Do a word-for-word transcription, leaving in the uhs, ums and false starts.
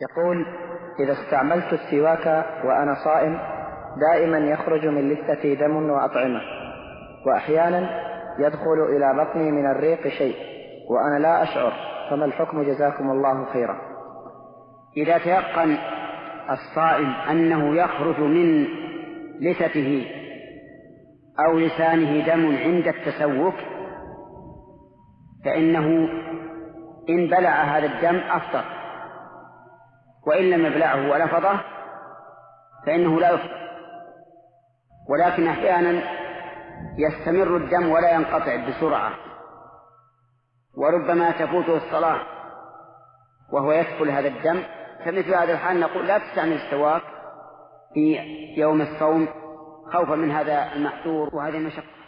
يقول: إذا استعملت السواك وأنا صائم دائما يخرج من لثتي دم وأطعمة، وأحيانا يدخل إلى بطني من الريق شيء وأنا لا أشعر، فما الحكم جزاكم الله خيرا؟ إذا تيقن الصائم أنه يخرج من لثته أو لسانه دم عند التسوك فإنه إن بلع هذا الدم أفطر، وإن لم يبلعه ولفظه فإنه لا يفطر. ولكن أحيانا يستمر الدم ولا ينقطع بسرعة، وربما تفوته الصلاة وهو يدخل هذا الدم، فمثل هذا الحال نقول لا تستعمل السواك في يوم الصوم خوفا من هذا المحذور وهذه المشقة.